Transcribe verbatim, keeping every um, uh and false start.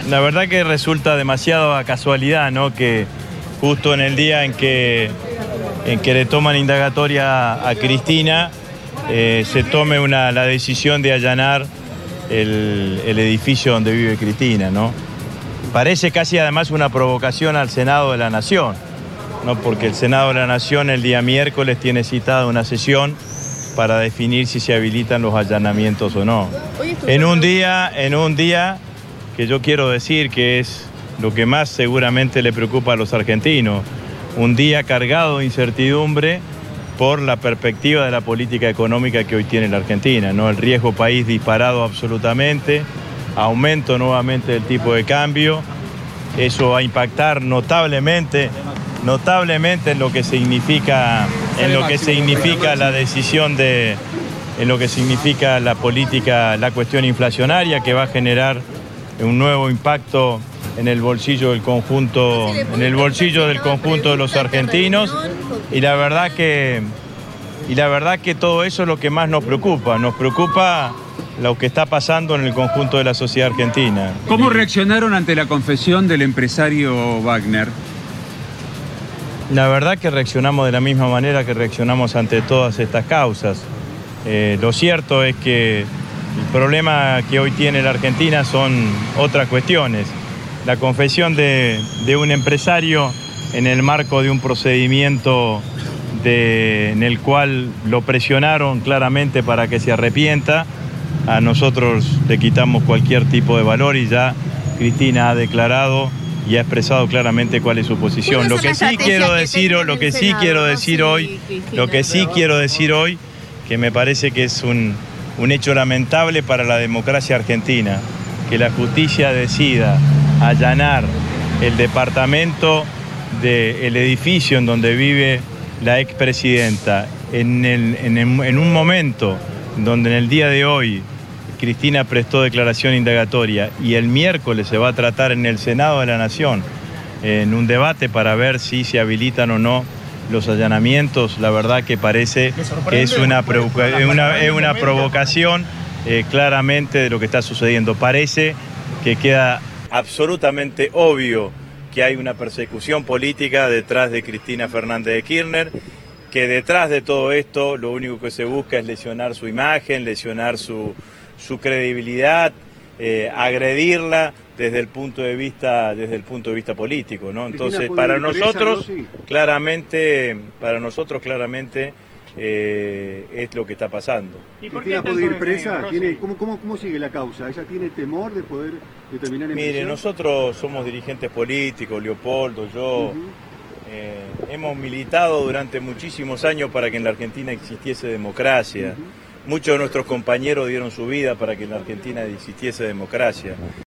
La verdad que resulta demasiado a casualidad, ¿no? Que justo en el día en que, en que le toman indagatoria a Cristina, eh, se tome una, la decisión de allanar el, el edificio donde vive Cristina, ¿no? Parece casi además una provocación al Senado de la Nación, ¿no? Porque el Senado de la Nación el día miércoles tiene citada una sesión para definir si se habilitan los allanamientos o no. En un día, en un día que yo quiero decir que es lo que más seguramente le preocupa a los argentinos, un día cargado de incertidumbre por la perspectiva de la política económica que hoy tiene la Argentina, ¿no? El riesgo país disparado absolutamente, aumento nuevamente del tipo de cambio, eso va a impactar notablemente, notablemente en lo que significa, en lo que significa la decisión de, en lo que significa la política, la cuestión inflacionaria, que va a generar un nuevo impacto en el bolsillo del conjunto, en el bolsillo del conjunto de los argentinos, y la verdad que, y la verdad que todo eso es lo que más nos preocupa, nos preocupa lo que está pasando en el conjunto de la sociedad argentina. ¿Cómo reaccionaron ante la confesión del empresario Wagner? La verdad que reaccionamos de la misma manera que reaccionamos ante todas estas causas. Eh, lo cierto es que el problema que hoy tiene la Argentina son otras cuestiones. La confesión de, de un empresario en el marco de un procedimiento de, en el cual lo presionaron claramente para que se arrepienta, a nosotros le quitamos cualquier tipo de valor y ya Cristina ha declarado y ha expresado claramente cuál es su posición. Lo que sí quiero decir, lo que sí quiero decir hoy, lo que sí quiero decir hoy, que me parece que es un, un hecho lamentable para la democracia argentina, que la justicia decida allanar el departamento del edificio en donde vive la expresidenta en, el, en, el, en un momento donde en el día de hoy Cristina prestó declaración indagatoria y el miércoles se va a tratar en el Senado de la Nación en un debate para ver si se habilitan o no los allanamientos. La verdad que parece que es una, es una, es una provocación eh, claramente de lo que está sucediendo. Parece que queda absolutamente obvio que hay una persecución política detrás de Cristina Fernández de Kirchner, que detrás de todo esto lo único que se busca es lesionar su imagen, lesionar su, su credibilidad, eh, agredirla desde el punto de vista desde el punto de vista político, ¿no? Entonces, para nosotros claramente, para nosotros claramente eh, es lo que está pasando. ¿Y por qué puede ir presa? ¿Tiene, cómo, cómo, ¿Cómo sigue la causa? ¿Ella tiene temor de poder determinar en Mire, prisión? nosotros somos dirigentes políticos, Leopoldo, yo, uh-huh. eh, hemos militado durante muchísimos años para que en la Argentina existiese democracia. Uh-huh. Muchos de nuestros compañeros dieron su vida para que en la Argentina existiese democracia.